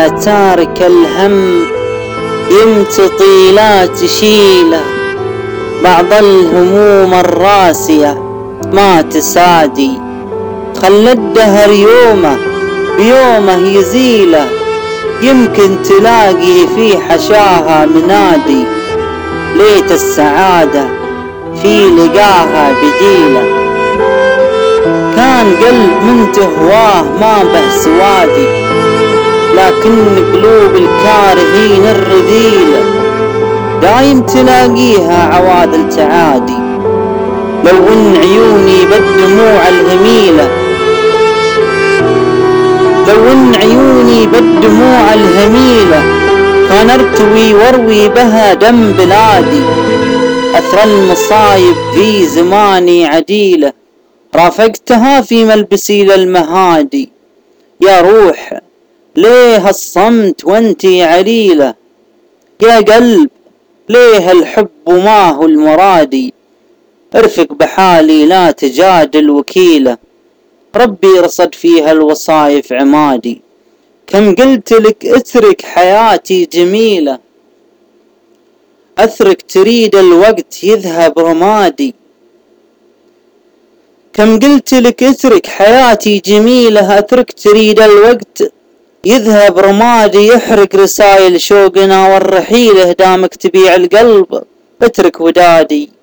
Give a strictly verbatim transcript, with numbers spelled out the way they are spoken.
يا تارك الهم يمتطي لا تشيله، بعض الهموم الراسية ما تسادي، خلى الدهر يومه بيومه يزيله، يمكن تلاقي في حشاها منادي، ليت السعادة في لقاها بديله. كان قلب من تهواه ما به سوادي، لكن قلوب الكارهين الرذيلة دايم تلاقيها عواذل تعادي. لو ان عيوني بالدموع الهميلة، لو ان عيوني بالدموع الهميلة كان ارتوي واروي بها دم بلادي. اثر المصايب في زماني عديلة، رافقتها في ملبسي للمهادي. يا روح ليه الصمت وانتي عليلة، يا قلب ليه الحب وما هو المرادي. ارفق بحالي لا تجادل وكيلة، ربي رصد فيها الوصايف عمادي. كم قلت لك اترك حياتي جميلة، اثرك تريد الوقت يذهب رمادي. كم قلت لك اترك حياتي جميلة، اترك تريد الوقت يذهب رمادي. يحرق رسائل شوقنا والرحيل، دامك تبيع القلب اترك ودادي.